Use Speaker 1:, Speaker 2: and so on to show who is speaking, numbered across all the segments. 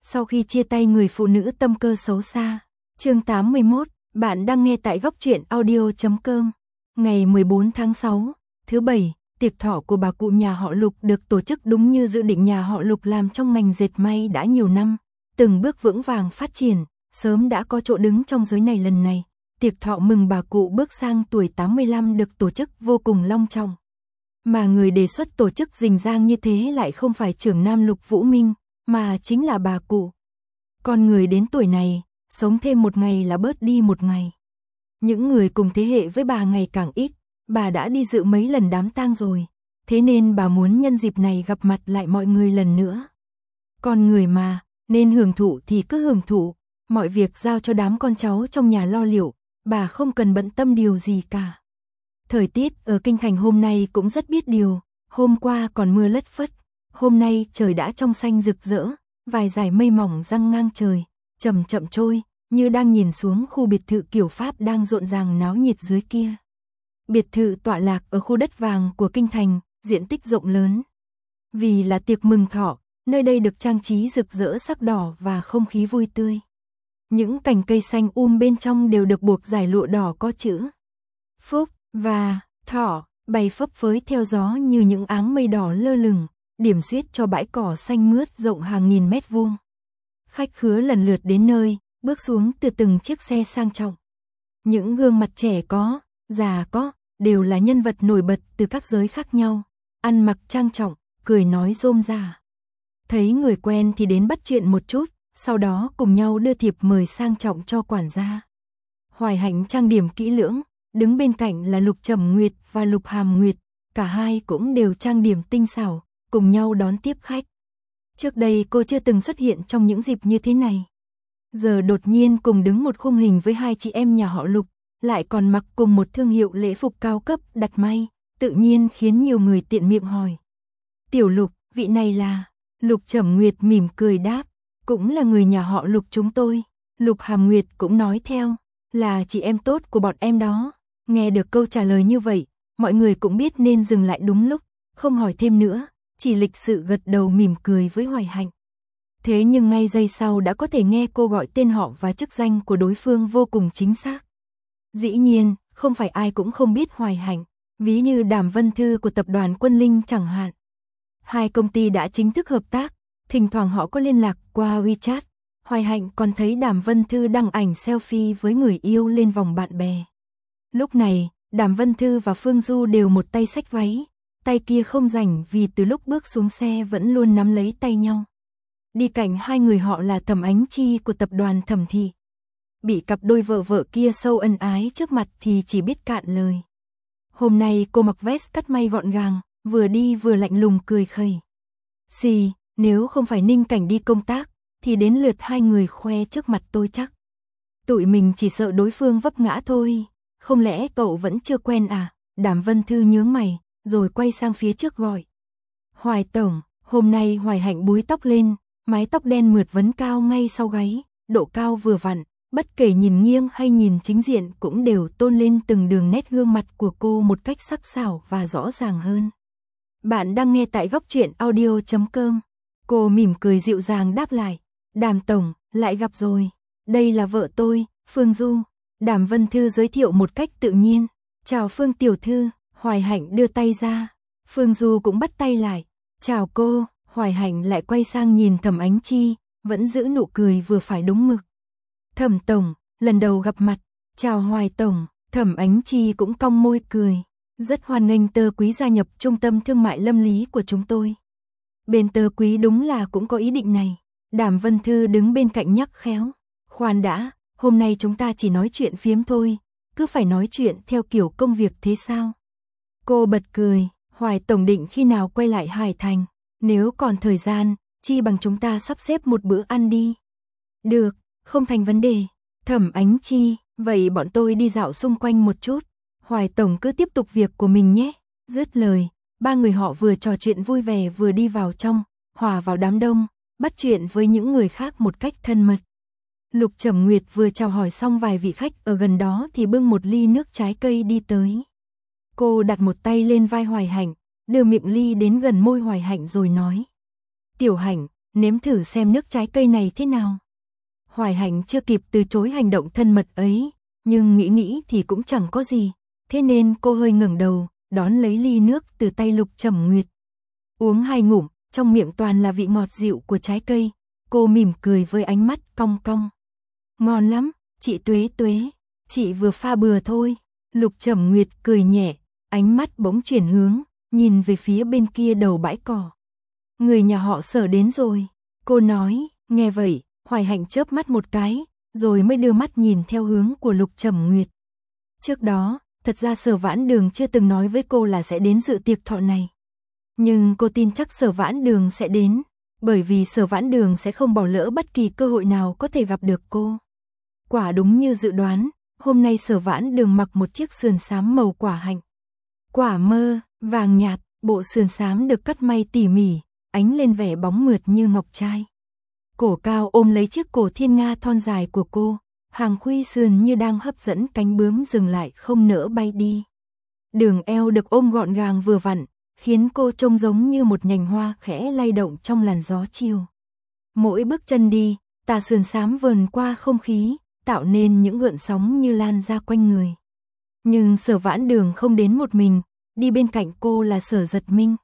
Speaker 1: Sau khi chia tay người phụ nữ tâm cơ xấu xa. Chương 81, bạn đang nghe tại góc truyện audio.com. Ngày 14 tháng 6, thứ Bảy, tiệc thọ của bà cụ nhà họ Lục được tổ chức đúng như dự định. Nhà họ Lục làm trong ngành dệt may đã nhiều năm, từng bước vững vàng phát triển, sớm đã có chỗ đứng trong giới này. Lần này, tiệc thọ mừng bà cụ bước sang tuổi 85 được tổ chức vô cùng long trọng. Mà người đề xuất tổ chức rình rang như thế lại không phải trưởng nam Lục Vũ Minh, mà chính là bà cụ. Con người đến tuổi này, sống thêm một ngày là bớt đi một ngày. Những người cùng thế hệ với bà ngày càng ít, bà đã đi dự mấy lần đám tang rồi, thế nên bà muốn nhân dịp này gặp mặt lại mọi người lần nữa. Con người mà, nên hưởng thụ thì cứ hưởng thụ, mọi việc giao cho đám con cháu trong nhà lo liệu, bà không cần bận tâm điều gì cả. Thời tiết ở Kinh Thành hôm nay cũng rất biết điều, hôm qua còn mưa lất phất, hôm nay trời đã trong xanh rực rỡ, vài dải mây mỏng giăng ngang trời, chậm chậm trôi, như đang nhìn xuống khu biệt thự kiểu Pháp đang rộn ràng náo nhiệt dưới kia. Biệt thự tọa lạc ở khu đất vàng của Kinh Thành, diện tích rộng lớn. Vì là tiệc mừng thọ, nơi đây được trang trí rực rỡ sắc đỏ và không khí vui tươi. Những cành cây xanh bên trong đều được buộc dải lụa đỏ có chữ Phúc và Thọ bay phấp phới theo gió như những áng mây đỏ lơ lửng, điểm xuyết cho bãi cỏ xanh mướt rộng hàng nghìn mét vuông. Khách khứa lần lượt đến nơi, bước xuống từ từng chiếc xe sang trọng. Những gương mặt trẻ có, già có, đều là nhân vật nổi bật từ các giới khác nhau, ăn mặc trang trọng, cười nói rôm rả. Thấy người quen thì đến bắt chuyện một chút, sau đó cùng nhau đưa thiệp mời sang trọng cho quản gia. Hoài Hạnh trang điểm kỹ lưỡng, đứng bên cạnh là Lục Trầm Nguyệt và Lục Hàm Nguyệt, cả hai cũng đều trang điểm tinh xảo, cùng nhau đón tiếp khách. Trước đây cô chưa từng xuất hiện trong những dịp như thế này. Giờ đột nhiên cùng đứng một khung hình với hai chị em nhà họ Lục, lại còn mặc cùng một thương hiệu lễ phục cao cấp đặt may, tự nhiên khiến nhiều người tiện miệng hỏi. Tiểu Lục, vị này là... Lục Trầm Nguyệt mỉm cười đáp, cũng là người nhà họ Lục chúng tôi. Lục Hàm Nguyệt cũng nói theo, là chị em tốt của bọn em đó. Nghe được câu trả lời như vậy, mọi người cũng biết nên dừng lại đúng lúc, không hỏi thêm nữa, chỉ lịch sự gật đầu mỉm cười với Hoài Hạnh. Thế nhưng ngay giây sau đã có thể nghe cô gọi tên họ và chức danh của đối phương vô cùng chính xác. Dĩ nhiên, không phải ai cũng không biết Hoài Hạnh, ví như Đàm Vân Thư của tập đoàn Quân Linh chẳng hạn. Hai công ty đã chính thức hợp tác, thỉnh thoảng họ có liên lạc qua WeChat. Hoài Hạnh còn thấy Đàm Vân Thư đăng ảnh selfie với người yêu lên vòng bạn bè. Lúc này, Đàm Vân Thư và Phương Du đều một tay xách váy, tay kia không rảnh vì từ lúc bước xuống xe vẫn luôn nắm lấy tay nhau. Đi cạnh hai người họ là Thẩm Ánh Chi của tập đoàn Thẩm Thị. Bị cặp đôi vợ vợ kia sâu ân ái trước mặt thì chỉ biết cạn lời. Hôm nay cô mặc vest cắt may gọn gàng, vừa đi vừa lạnh lùng cười khẩy. Xì, nếu không phải Ninh Cảnh đi công tác, thì đến lượt hai người khoe trước mặt tôi chắc. Tụi mình chỉ sợ đối phương vấp ngã thôi, không lẽ cậu vẫn chưa quen à? Đàm Vân Thư nhướng mày, rồi quay sang phía trước gọi. Hoài Tổng, hôm nay Hoài Hạnh búi tóc lên, mái tóc đen mượt vấn cao ngay sau gáy, độ cao vừa vặn, bất kể nhìn nghiêng hay nhìn chính diện cũng đều tôn lên từng đường nét gương mặt của cô một cách sắc sảo và rõ ràng hơn. Bạn đang nghe tại góc truyện audio.com. Cô mỉm cười dịu dàng đáp lại. Đàm Tổng, lại gặp rồi. Đây là vợ tôi, Phương Du. Đàm Vân Thư giới thiệu một cách tự nhiên. Chào Phương Tiểu Thư. Hoài Hạnh đưa tay ra. Phương Du cũng bắt tay lại. Chào cô. Hoài Hạnh lại quay sang nhìn Thẩm Ánh Chi, vẫn giữ nụ cười vừa phải đúng mực. Thẩm Tổng, lần đầu gặp mặt. Chào Hoài Tổng. Thẩm Ánh Chi cũng cong môi cười. Rất hoan nghênh Tơ Quý gia nhập trung tâm thương mại Lâm Lý của chúng tôi. Bên Tơ Quý đúng là cũng có ý định này. Đàm Vân Thư đứng bên cạnh nhắc khéo. Khoan đã, hôm nay chúng ta chỉ nói chuyện phiếm thôi, cứ phải nói chuyện theo kiểu công việc thế sao? Cô bật cười, Hoài Tổng định khi nào quay lại Hải Thành? Nếu còn thời gian, chi bằng chúng ta sắp xếp một bữa ăn đi. Được, không thành vấn đề. Thẩm Ánh Chi, vậy bọn tôi đi dạo xung quanh một chút. Hoài Tổng cứ tiếp tục việc của mình nhé. Dứt lời, ba người họ vừa trò chuyện vui vẻ vừa đi vào trong, hòa vào đám đông, bắt chuyện với những người khác một cách thân mật. Lục Trầm Nguyệt vừa chào hỏi xong vài vị khách ở gần đó thì bưng một ly nước trái cây đi tới. Cô đặt một tay lên vai Hoài Hạnh, đưa miệng ly đến gần môi Hoài Hạnh rồi nói. Tiểu Hạnh, nếm thử xem nước trái cây này thế nào. Hoài Hạnh chưa kịp từ chối hành động thân mật ấy, nhưng nghĩ nghĩ thì cũng chẳng có gì, thế nên cô hơi ngẩng đầu, đón lấy ly nước từ tay Lục Trầm Nguyệt. Uống 2 ngụm, trong miệng toàn là vị ngọt dịu của trái cây, cô mỉm cười với ánh mắt cong cong. Ngon lắm, chị Tuế Tuế, chị vừa pha bừa thôi. Lục Trầm Nguyệt cười nhẹ, ánh mắt bỗng chuyển hướng, nhìn về phía bên kia đầu bãi cỏ. Người nhà họ Sở đến rồi, cô nói. Nghe vậy, Hoài Hạnh chớp mắt một cái, rồi mới đưa mắt nhìn theo hướng của Lục Trầm Nguyệt. Trước đó, thật ra Sở Vãn Đường chưa từng nói với cô là sẽ đến dự tiệc thọ này. Nhưng cô tin chắc Sở Vãn Đường sẽ đến, bởi vì Sở Vãn Đường sẽ không bỏ lỡ bất kỳ cơ hội nào có thể gặp được cô. Quả đúng như dự đoán, hôm nay Sở Vãn Đường mặc một chiếc sườn xám màu quả hạnh. Quả mơ, vàng nhạt, bộ sườn xám được cắt may tỉ mỉ, ánh lên vẻ bóng mượt như ngọc trai. Cổ cao ôm lấy chiếc cổ thiên nga thon dài của cô, hàng khuy sườn như đang hấp dẫn cánh bướm dừng lại không nỡ bay đi. Đường eo được ôm gọn gàng vừa vặn, khiến cô trông giống như một nhành hoa khẽ lay động trong làn gió chiều. Mỗi bước chân đi, tà sườn xám vờn qua không khí, tạo nên những gợn sóng như lan ra quanh người. Nhưng Sở Vãn Đường không đến một mình, đi bên cạnh cô là Sở Giật Minh.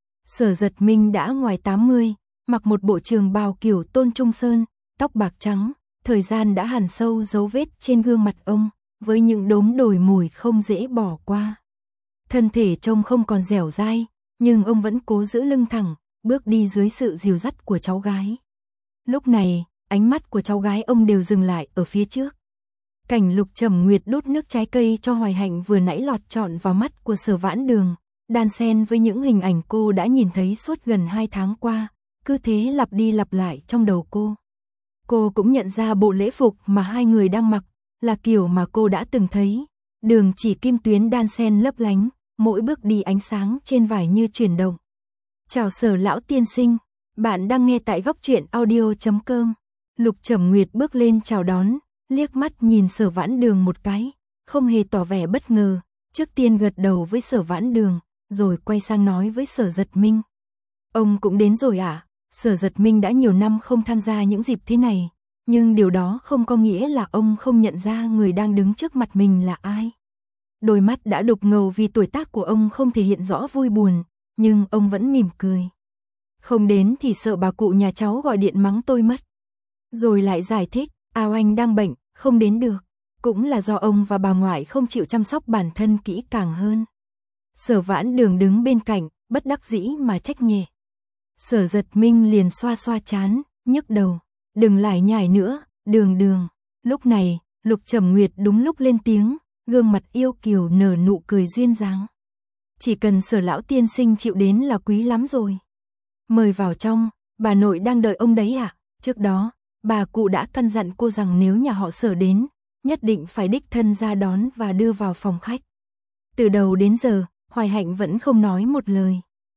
Speaker 1: Sở Giật Minh đã ngoài 80, mặc một bộ trường bào kiểu Tôn Trung Sơn, tóc bạc trắng, thời gian đã hằn sâu dấu vết trên gương mặt ông, với những đốm đồi mồi không dễ bỏ qua. Thân thể trông không còn dẻo dai, nhưng ông vẫn cố giữ lưng thẳng, bước đi dưới sự dìu dắt của cháu gái. Lúc này, ánh mắt của cháu gái ông đều dừng lại ở phía trước. Cảnh Lục Trầm Nguyệt đút nước trái cây cho Hoài Hạnh vừa nãy lọt trọn vào mắt của Sở Vãn Đường, đan xen với những hình ảnh cô đã nhìn thấy suốt gần 2 tháng qua, cứ thế lặp đi lặp lại trong đầu cô. Cô cũng nhận ra bộ lễ phục mà hai người đang mặc, là kiểu mà cô đã từng thấy, đường chỉ kim tuyến đan xen lấp lánh, mỗi bước đi ánh sáng trên vải như chuyển động. Chào Sở lão tiên sinh, bạn đang nghe tại góc truyện audio.com. Lục Trầm Nguyệt bước lên chào đón, liếc mắt nhìn Sở Vãn Đường một cái, không hề tỏ vẻ bất ngờ, trước tiên gật đầu với Sở Vãn Đường, rồi quay sang nói với Sở Giật Minh. Ông cũng đến rồi à? Sở Giật Minh đã nhiều năm không tham gia những dịp thế này, nhưng điều đó không có nghĩa là ông không nhận ra người đang đứng trước mặt mình là ai. Đôi mắt đã đục ngầu vì tuổi tác của ông không thể hiện rõ vui buồn, nhưng ông vẫn mỉm cười. Không đến thì sợ bà cụ nhà cháu gọi điện mắng tôi mất. Rồi lại giải thích, Ao Anh đang bệnh, không đến được. Cũng là do ông và bà ngoại không chịu chăm sóc bản thân kỹ càng hơn. Sở Vãn Đường đứng bên cạnh, bất đắc dĩ mà trách nhẹ. Sở Giật Minh liền xoa xoa trán, nhức đầu. Đừng lải nhải nữa, Đường. Lúc này, Lục Trầm Nguyệt đúng lúc lên tiếng, gương mặt yêu kiều nở nụ cười duyên dáng. Chỉ cần Sở lão tiên sinh chịu đến là quý lắm rồi. Mời vào trong, bà nội đang đợi ông đấy ạ. Trước đó, bà cụ đã căn dặn cô rằng nếu nhà họ Sở đến, nhất định phải đích thân ra đón và đưa vào phòng khách. Từ đầu đến giờ, Hoài Hạnh vẫn không nói một lời.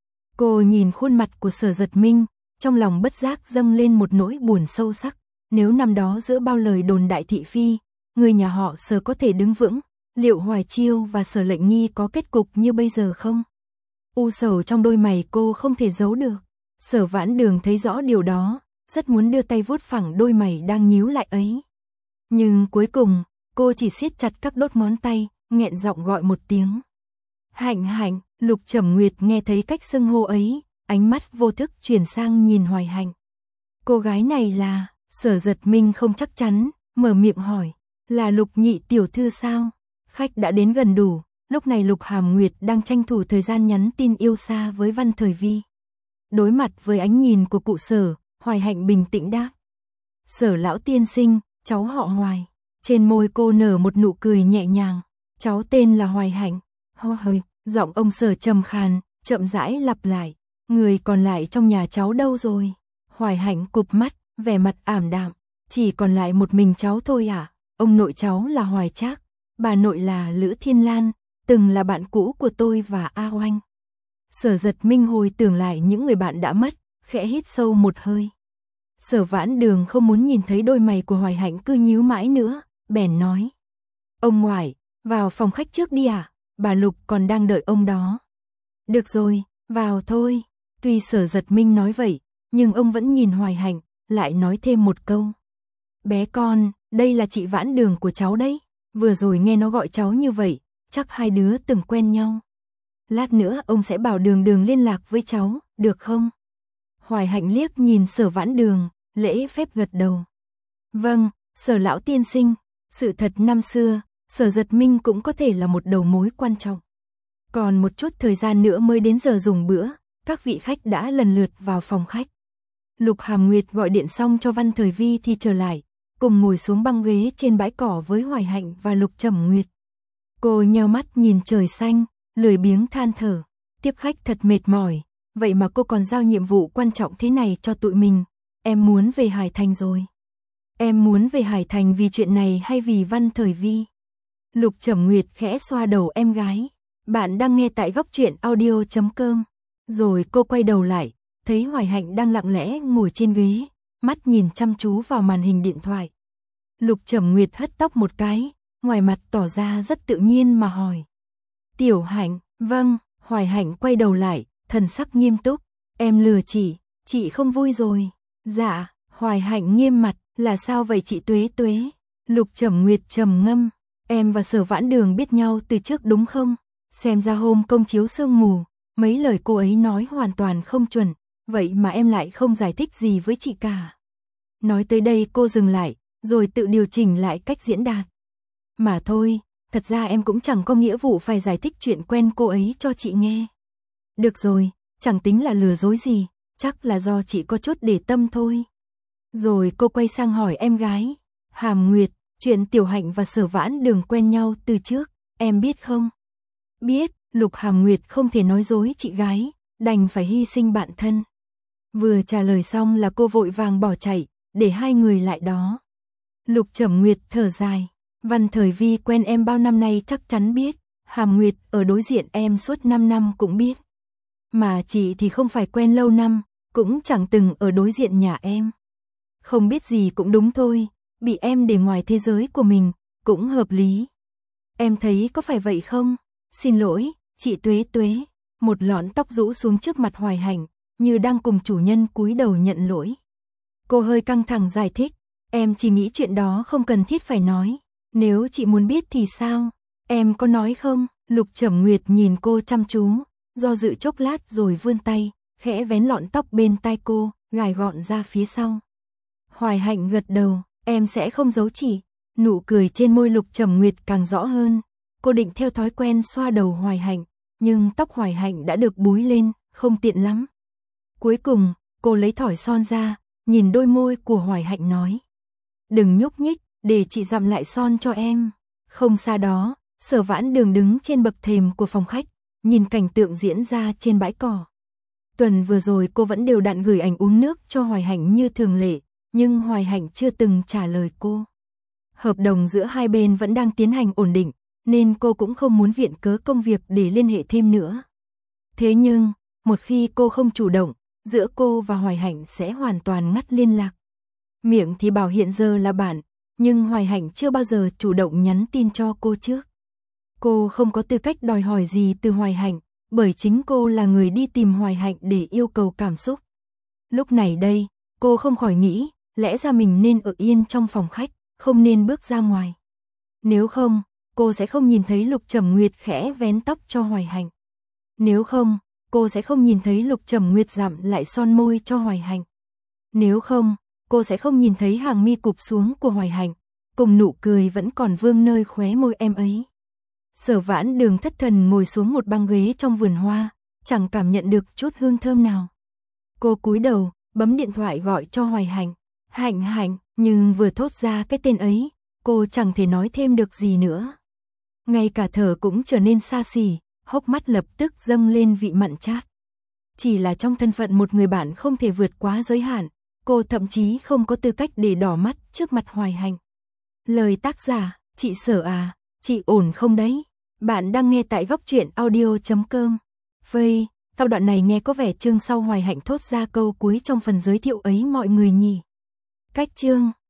Speaker 1: Cô nhìn khuôn mặt của Sở Giật Minh, trong lòng bất giác dâng lên một nỗi buồn sâu sắc. Nếu năm đó giữa bao lời đồn đại thị phi, người nhà họ Sở có thể đứng vững, liệu Hoài Chiêu và Sở Lệnh Nghi có kết cục như bây giờ không? U sầu trong đôi mày cô không thể giấu được. Sở Vãn Đường thấy rõ điều đó, rất muốn đưa tay vuốt phẳng đôi mày đang nhíu lại ấy. Nhưng cuối cùng, cô chỉ siết chặt các đốt ngón tay, nghẹn giọng gọi một tiếng. Hạnh. Lục Trầm Nguyệt nghe thấy cách xưng hô ấy, ánh mắt vô thức chuyển sang nhìn Hoài Hạnh. Cô gái này là... Sở Giật Minh không chắc chắn, mở miệng hỏi. Là Lục nhị tiểu thư sao? Khách đã đến gần đủ, lúc này Lục Hàm Nguyệt đang tranh thủ thời gian nhắn tin yêu xa với Văn Thời Vi. Đối mặt với ánh nhìn của cụ Sở, Hoài Hạnh bình tĩnh đáp. Sở lão tiên sinh, cháu họ Hoài. Trên môi cô nở một nụ cười nhẹ nhàng. Cháu tên là Hoài Hạnh. Hơi, giọng ông Sở trầm khàn, chậm rãi lặp lại. Người còn lại trong nhà cháu đâu rồi? Hoài Hạnh cụp mắt, vẻ mặt ảm đạm. Chỉ còn lại một mình cháu thôi à? Ông nội cháu là Hoài Trác, bà nội là Lữ Thiên Lan, từng là bạn cũ của tôi và A Oanh. Sở Giật Minh hồi tưởng lại những người bạn đã mất, khẽ hít sâu một hơi. Sở Vãn Đường không muốn nhìn thấy đôi mày của Hoài Hạnh cứ nhíu mãi nữa, bèn nói. Ông ngoại, vào phòng khách trước đi ạ, bà Lục còn đang đợi ông đó. Được rồi, vào thôi. Tuy Sở Giật Minh nói vậy, nhưng ông vẫn nhìn Hoài Hạnh, lại nói thêm một câu. Bé con, đây là chị Vãn Đường của cháu đấy, vừa rồi nghe nó gọi cháu như vậy, chắc hai đứa từng quen nhau. Lát nữa ông sẽ bảo Đường Đường liên lạc với cháu, được không? Hoài Hạnh liếc nhìn Sở Vãn Đường, lễ phép gật đầu. Vâng, Sở lão tiên sinh, sự thật năm xưa, Sở Giật Minh cũng có thể là một đầu mối quan trọng. Còn một chút thời gian nữa mới đến giờ dùng bữa, các vị khách đã lần lượt vào phòng khách. Lục Hàm Nguyệt gọi điện xong cho Văn Thời Vi thì trở lại, cùng ngồi xuống băng ghế trên bãi cỏ với Hoài Hạnh và Lục Trầm Nguyệt. Cô nheo mắt nhìn trời xanh, lười biếng than thở, tiếp khách thật mệt mỏi, vậy mà cô còn giao nhiệm vụ quan trọng thế này cho tụi mình, em muốn về Hải Thành rồi. Em muốn về Hải Thành vì chuyện này hay vì Văn Thời Vi? Lục Trầm Nguyệt khẽ xoa đầu em gái. Bạn đang nghe tại góc truyện audio.com. Rồi cô quay đầu lại, thấy Hoài Hạnh đang lặng lẽ ngồi trên ghế, mắt nhìn chăm chú vào màn hình điện thoại. Lục Trầm Nguyệt hất tóc một cái, ngoài mặt tỏ ra rất tự nhiên mà hỏi. Tiểu Hạnh, vâng, Hoài Hạnh quay đầu lại, thần sắc nghiêm túc. Em lừa chị không vui rồi. Dạ, Hoài Hạnh nghiêm mặt, là sao vậy chị Tuế Tuế? Lục Trầm Nguyệt trầm ngâm, em và Sở Vãn Đường biết nhau từ trước đúng không? Xem ra hôm công chiếu sương mù, mấy lời cô ấy nói hoàn toàn không chuẩn, vậy mà em lại không giải thích gì với chị cả. Nói tới đây cô dừng lại, rồi tự điều chỉnh lại cách diễn đạt. Mà thôi, thật ra em cũng chẳng có nghĩa vụ phải giải thích chuyện quen cô ấy cho chị nghe. Được rồi, chẳng tính là lừa dối gì, chắc là do chị có chút để tâm thôi. Rồi cô quay sang hỏi em gái, Hàm Nguyệt, chuyện Tiểu Hạnh và Sở Vãn Đường quen nhau từ trước, em biết không? Biết, Lục Hàm Nguyệt không thể nói dối chị gái, đành phải hy sinh bạn thân. Vừa trả lời xong là cô vội vàng bỏ chạy, để hai người lại đó. Lục Trầm Nguyệt thở dài, Văn Thời Vi quen em bao năm nay chắc chắn biết, Hàm Nguyệt ở đối diện em suốt 5 năm cũng biết. Mà chị thì không phải quen lâu năm, cũng chẳng từng ở đối diện nhà em. Không biết gì cũng đúng thôi, bị em để ngoài thế giới của mình, cũng hợp lý. Em thấy có phải vậy không? Xin lỗi, chị Tuế Tuế. Một lọn tóc rũ xuống trước mặt Hoài Hạnh, như đang cùng chủ nhân cúi đầu nhận lỗi. Cô hơi căng thẳng giải thích, em chỉ nghĩ chuyện đó không cần thiết phải nói. Nếu chị muốn biết thì sao? Em có nói không? Lục Trầm Nguyệt nhìn cô chăm chú, do dự chốc lát rồi vươn tay, khẽ vén lọn tóc bên tai cô, gài gọn ra phía sau. Hoài Hạnh gật đầu, em sẽ không giấu chị. Nụ cười trên môi Lục Trầm Nguyệt càng rõ hơn. Cô định theo thói quen xoa đầu Hoài Hạnh, nhưng tóc Hoài Hạnh đã được búi lên, không tiện lắm. Cuối cùng, cô lấy thỏi son ra, nhìn đôi môi của Hoài Hạnh nói. Đừng nhúc nhích, để chị dặm lại son cho em. Không xa đó, Sở Vãn Đường đứng trên bậc thềm của phòng khách, nhìn cảnh tượng diễn ra trên bãi cỏ. Tuần vừa rồi cô vẫn đều đặn gửi ảnh uống nước cho Hoài Hạnh như thường lệ, nhưng Hoài Hạnh chưa từng trả lời cô. Hợp đồng giữa hai bên vẫn đang tiến hành ổn định, nên cô cũng không muốn viện cớ công việc để liên hệ thêm nữa. Thế nhưng, một khi cô không chủ động, giữa cô và Hoài Hạnh sẽ hoàn toàn ngắt liên lạc. Miệng thì bảo hiện giờ là bạn, nhưng Hoài Hạnh chưa bao giờ chủ động nhắn tin cho cô trước. Cô không có tư cách đòi hỏi gì từ Hoài Hạnh, bởi chính cô là người đi tìm Hoài Hạnh để yêu cầu cảm xúc. Lúc này đây, cô không khỏi nghĩ, lẽ ra mình nên ở yên trong phòng khách, không nên bước ra ngoài. Nếu không, cô sẽ không nhìn thấy Lục Trầm Nguyệt khẽ vén tóc cho Hoài Hạnh. Nếu không, cô sẽ không nhìn thấy Lục Trầm Nguyệt dặm lại son môi cho Hoài Hạnh. Nếu không, cô sẽ không nhìn thấy hàng mi cụp xuống của Hoài Hạnh, cùng nụ cười vẫn còn vương nơi khóe môi em ấy. Sở Vãn Đường thất thần ngồi xuống một băng ghế trong vườn hoa, chẳng cảm nhận được chút hương thơm nào. Cô cúi đầu, bấm điện thoại gọi cho Hoài Hạnh. Hạnh Hạnh, nhưng vừa thốt ra cái tên ấy, cô chẳng thể nói thêm được gì nữa. Ngay cả thở cũng trở nên xa xỉ, hốc mắt lập tức dâng lên vị mặn chát. Chỉ là trong thân phận một người bạn không thể vượt quá giới hạn, cô thậm chí không có tư cách để đỏ mắt trước mặt Hoài Hạnh. Lời tác giả, chị Sở à, chị ổn không đấy? Bạn đang nghe tại góc truyện audio.com. Vây, sau đoạn này nghe có vẻ chương sau Hoài Hạnh thốt ra câu cuối trong phần giới thiệu ấy mọi người nhỉ. Cách chương